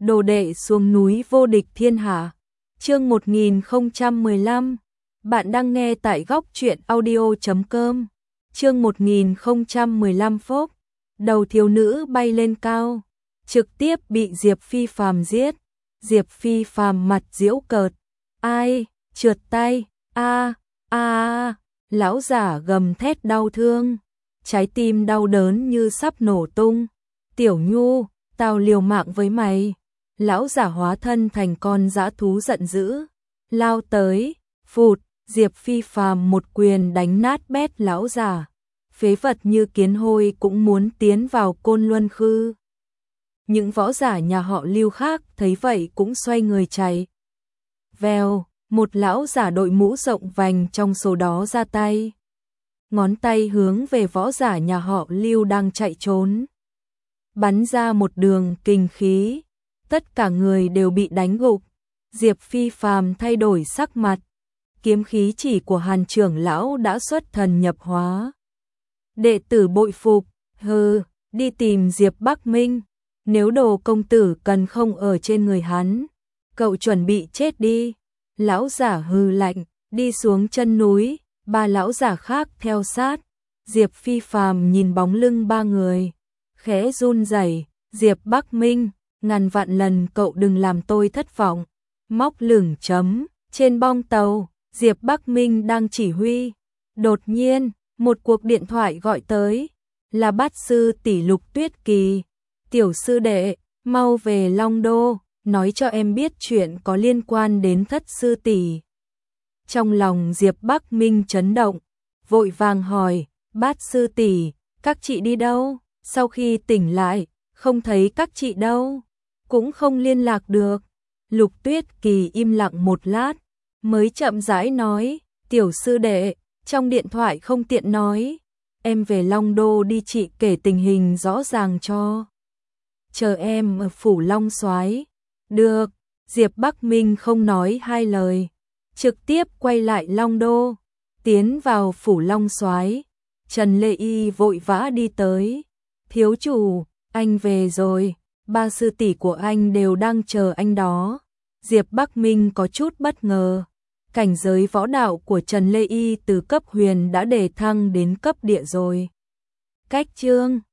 đồ đệ xuống núi vô địch thiên hạ. Chương 1015. Bạn đang nghe tại góc truyện audio.com. Chương 1015 phốc. Đầu thiếu nữ bay lên cao, trực tiếp bị Diệp Phi Phàm giết. Diệp Phi Phàm mặt giễu cợt, ai, trượt tay, lão giả gầm thét đau thương, trái tim đau đớn như sắp nổ tung. Tiểu Nhu, tao liều mạng với mày. Lão giả hóa thân thành con dã thú giận dữ, lao tới, phụt, Diệp Phi Phàm một quyền đánh nát bét lão giả. Phế vật như kiến hôi cũng muốn tiến vào Côn Luân Khư. Những võ giả nhà họ Lưu khác thấy vậy cũng xoay người chạy. Vèo, một lão giả đội mũ rộng vành trong số đó ra tay. Ngón tay hướng về võ giả nhà họ Lưu đang chạy trốn. Bắn ra một đường kình khí, tất cả người đều bị đánh gục. Diệp Phi Phàm thay đổi sắc mặt, kiếm khí chỉ của Hàn trưởng lão đã xuất thần nhập hóa. Đệ tử bội phục, đi tìm Diệp Bắc Minh, nếu Đồ công tử cần không ở trên người hắn, cậu chuẩn bị chết đi. Lão giả hừ lạnh, đi xuống chân núi, ba lão giả khác theo sát. Diệp Phi Phàm nhìn bóng lưng ba người, khẽ run rẩy, Diệp Bắc Minh, ngàn vạn lần cậu đừng làm tôi thất vọng. Móc lửng chấm, trên bong tàu, Diệp Bắc Minh đang chỉ huy. Đột nhiên, một cuộc điện thoại gọi tới, là Bát sư tỷ Lục Tuyết Kỳ. Tiểu sư đệ, mau về Long Đô, nói cho em biết chuyện có liên quan đến Thất sư tỷ. Trong lòng Diệp Bắc Minh chấn động, vội vàng hỏi, Bát sư tỷ, các chị đi đâu? Sau khi tỉnh lại, không thấy các chị đâu, cũng không liên lạc được. Lục Tuyết Kỳ im lặng một lát, mới chậm rãi nói, tiểu sư đệ, trong điện thoại không tiện nói, em về Long Đô đi, chị kể tình hình rõ ràng cho. Chờ em ở phủ Long Soái. Được, Diệp Bắc Minh không nói hai lời, trực tiếp quay lại Long Đô, tiến vào phủ Long Soái. Trần Lê Y vội vã đi tới, thiếu chủ, anh về rồi, ba sư tỷ của anh đều đang chờ anh đó. Diệp Bắc Minh có chút bất ngờ, cảnh giới võ đạo của Trần Lê Y từ cấp huyền đã đề thăng đến cấp địa rồi. Cách chương